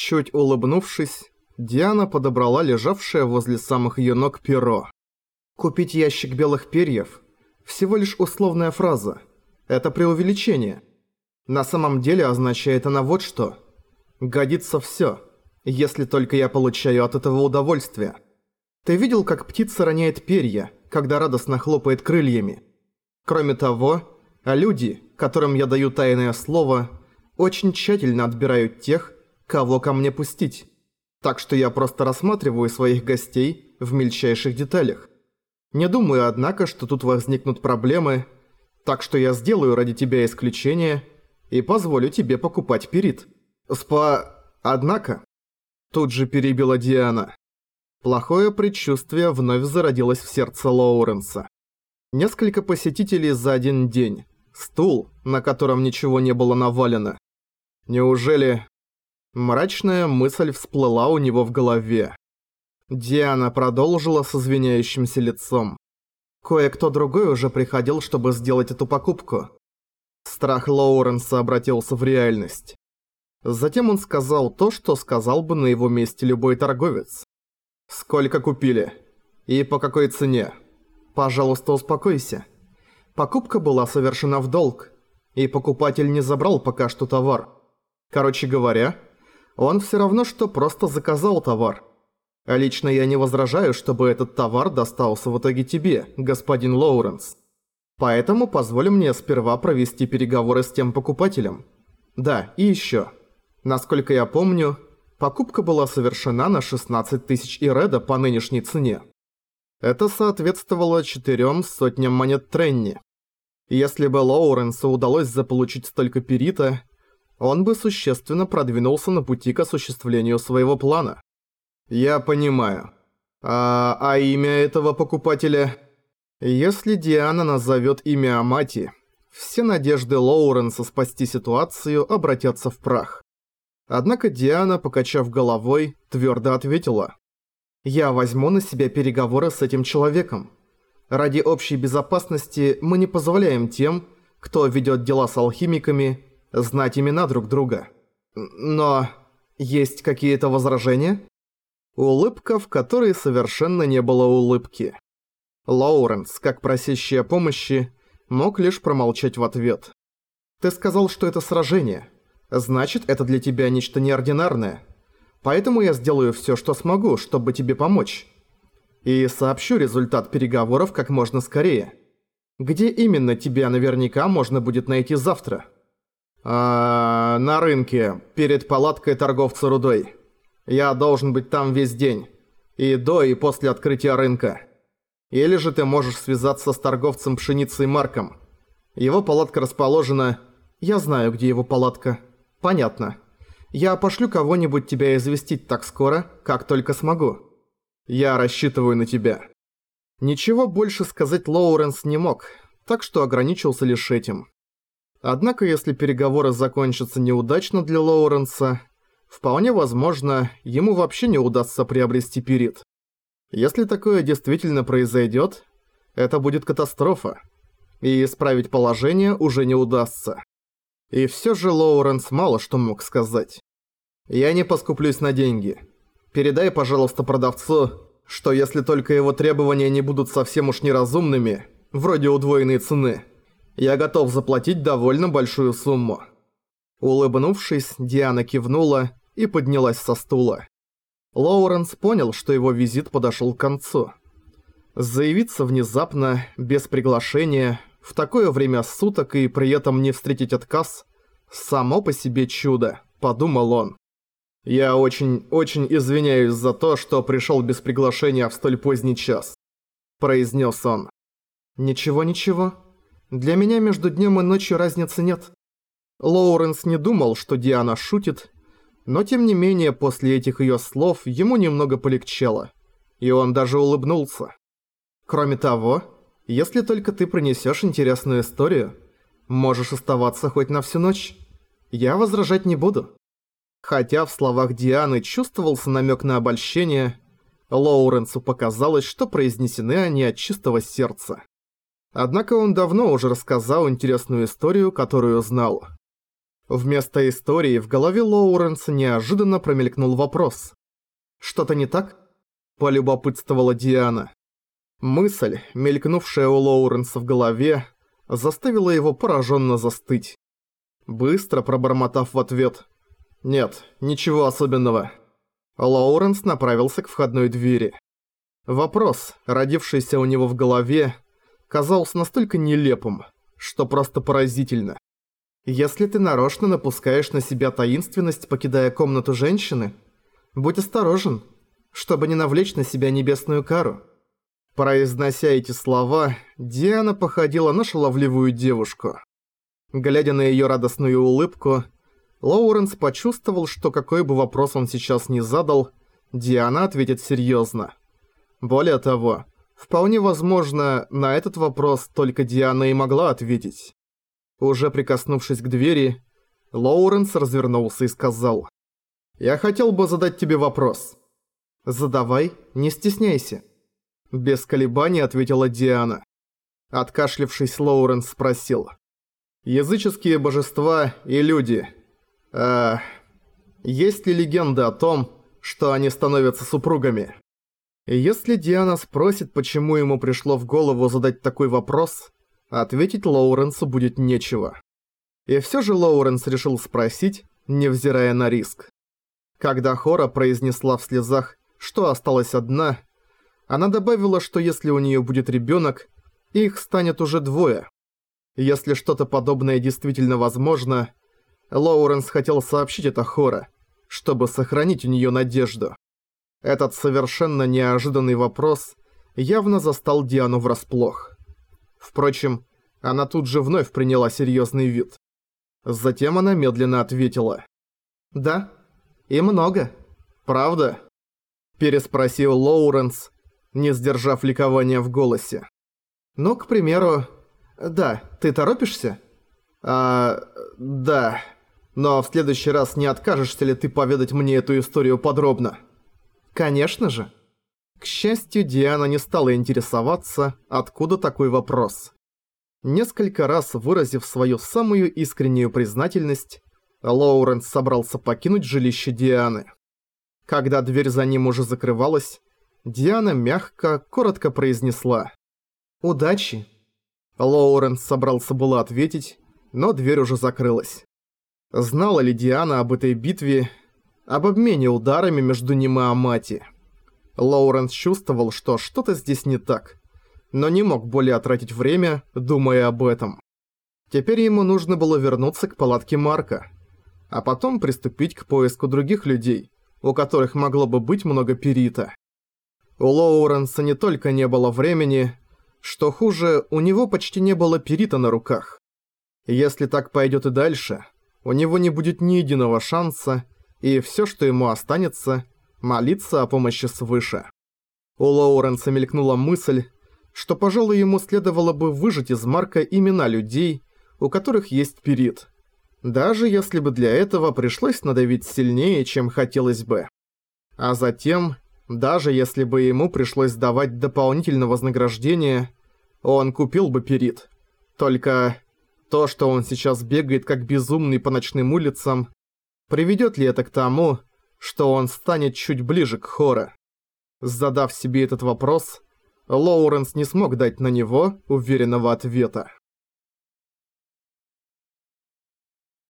Чуть улыбнувшись, Диана подобрала лежавшее возле самых её ног перо. «Купить ящик белых перьев – всего лишь условная фраза. Это преувеличение. На самом деле означает она вот что. Годится всё, если только я получаю от этого удовольствие. Ты видел, как птица роняет перья, когда радостно хлопает крыльями? Кроме того, люди, которым я даю тайное слово, очень тщательно отбирают тех, кого ко мне пустить. Так что я просто рассматриваю своих гостей в мельчайших деталях. Не думаю, однако, что тут возникнут проблемы, так что я сделаю ради тебя исключение и позволю тебе покупать перит. Однако...» Тут же перебила Диана. Плохое предчувствие вновь зародилось в сердце Лоуренса. Несколько посетителей за один день. Стул, на котором ничего не было навалено. Неужели... Мрачная мысль всплыла у него в голове. Диана продолжила с извиняющимся лицом. Кое-кто другой уже приходил, чтобы сделать эту покупку. Страх Лоуренса обратился в реальность. Затем он сказал то, что сказал бы на его месте любой торговец. «Сколько купили? И по какой цене? Пожалуйста, успокойся. Покупка была совершена в долг, и покупатель не забрал пока что товар. Короче говоря, он всё равно, что просто заказал товар. А лично я не возражаю, чтобы этот товар достался в итоге тебе, господин Лоуренс. Поэтому позволь мне сперва провести переговоры с тем покупателем. Да, и ещё. Насколько я помню, покупка была совершена на 16 тысяч иреда по нынешней цене. Это соответствовало 400 монет Тренни. Если бы Лоуренсу удалось заполучить столько перита, он бы существенно продвинулся на пути к осуществлению своего плана. Я понимаю. А имя этого покупателя? Если Диана назовет имя Амати, все надежды Лоуренса спасти ситуацию обратятся в прах. Однако Диана, покачав головой, твердо ответила. «Я возьму на себя переговоры с этим человеком. Ради общей безопасности мы не позволяем тем, кто ведет дела с алхимиками, знать имена друг друга. Но есть какие-то возражения?» Улыбка, в которой совершенно не было улыбки. Лоуренс, как просящий о помощи, мог лишь промолчать в ответ. «Ты сказал, что это сражение. Значит, это для тебя нечто неординарное. Поэтому я сделаю всё, что смогу, чтобы тебе помочь. И сообщу результат переговоров как можно скорее. Где именно тебя наверняка можно будет найти завтра?» На рынке, перед палаткой торговца рудой. Я должен быть там весь день. И до, и после открытия рынка. Или же ты можешь связаться с торговцем пшеницей Марком. Его палатка расположена... Я знаю, где его палатка. Понятно. Я пошлю кого-нибудь тебя известить так скоро, как только смогу. Я рассчитываю на тебя». Ничего больше сказать Лоуренс не мог, так что ограничился лишь этим. Однако, если переговоры закончатся неудачно для Лоуренса, вполне возможно, ему вообще не удастся приобрести перит. Если такое действительно произойдет, это будет катастрофа, и исправить положение уже не удастся. И все же Лоуренс мало что мог сказать. «Я не поскуплюсь на деньги. Передай, пожалуйста, продавцу, что если только его требования не будут совсем уж неразумными, вроде удвоенной цены, я готов заплатить довольно большую сумму». Улыбнувшись, Диана кивнула и поднялась со стула. Лоуренс понял, что его визит подошел к концу. Заявиться внезапно, без приглашения, в такое время суток и при этом не встретить отказ – само по себе чудо, подумал он. «Я очень извиняюсь за то, что пришел без приглашения в столь поздний час», – произнес он. «Ничего. Для меня между днем и ночью разницы нет». Лоуренс не думал, что Диана шутит, но тем не менее после этих её слов ему немного полегчало, и он даже улыбнулся. «Кроме того, если только ты принесёшь интересную историю, можешь оставаться хоть на всю ночь. Я возражать не буду». Хотя в словах Дианы чувствовался намёк на обольщение, Лоуренсу показалось, что произнесены они от чистого сердца. Однако он давно уже рассказал интересную историю, которую знал. Вместо истории в голове Лоуренса неожиданно промелькнул вопрос. «Что-то не так?» – полюбопытствовала Диана. Мысль, мелькнувшая у Лоуренса в голове, заставила его пораженно застыть. Быстро пробормотав в ответ «Нет, ничего особенного», Лоуренс направился к входной двери. Вопрос, родившийся у него в голове, казался настолько нелепым, что просто поразительно. «Если ты нарочно напускаешь на себя таинственность, покидая комнату женщины, будь осторожен, чтобы не навлечь на себя небесную кару». Произнося эти слова, Диана походила на шаловливую девушку. Глядя на её радостную улыбку, Лоуренс почувствовал, что какой бы вопрос он сейчас ни задал, Диана ответит серьёзно. Более того, вполне возможно, на этот вопрос только Диана и могла ответить. Уже прикоснувшись к двери, Лоуренс развернулся и сказал: «Я хотел бы задать тебе вопрос». «Задавай, не стесняйся». Без колебаний ответила Диана. Откашлявшись, Лоуренс спросил: «Языческие божества и люди. Есть ли легенда о том, что они становятся супругами?» И если Диана спросит, почему ему пришло в голову задать такой вопрос, ответить Лоуренсу будет нечего. И всё же Лоуренс решил спросить, невзирая на риск. Когда Хора произнесла в слезах, что осталась одна, она добавила, что если у неё будет ребёнок, их станет уже двое. Если что-то подобное действительно возможно, Лоуренс хотел сообщить это Хора, чтобы сохранить у неё надежду. Этот совершенно неожиданный вопрос явно застал Диану врасплох. Впрочем, она тут же вновь приняла серьёзный вид. Затем она медленно ответила: «Да, и много». «Правда?» – переспросил Лоуренс, не сдержав ликования в голосе. «Ну, к примеру, да, ты торопишься?» Да. Но в следующий раз не откажешься ли ты поведать мне эту историю подробно?» «Конечно же». К счастью, Диана не стала интересоваться, откуда такой вопрос. Несколько раз выразив свою самую искреннюю признательность, Лоуренс собрался покинуть жилище Дианы. Когда дверь за ним уже закрывалась, Диана мягко, коротко произнесла: «Удачи». Лоуренс собрался было ответить, но дверь уже закрылась. Знала ли Диана об этой битве, об обмене ударами между ним и Амати? Лоуренс чувствовал, что что-то здесь не так, но не мог более тратить время, думая об этом. Теперь ему нужно было вернуться к палатке Марка, а потом приступить к поиску других людей, у которых могло бы быть много перита. У Лоуренса не только не было времени, что хуже, у него почти не было перита на руках. Если так пойдет и дальше, у него не будет ни единого шанса, и все, что ему останется, молиться о помощи свыше. У Лоуренса мелькнула мысль, что, пожалуй, ему следовало бы выжать из Марка имена людей, у которых есть перит, даже если бы для этого пришлось надавить сильнее, чем хотелось бы. А затем, даже если бы ему пришлось давать дополнительное вознаграждение, он купил бы перит. Только то, что он сейчас бегает как безумный по ночным улицам, приведет ли это к тому, что он станет чуть ближе к Хора? Задав себе этот вопрос, Лоуренс не смог дать на него уверенного ответа.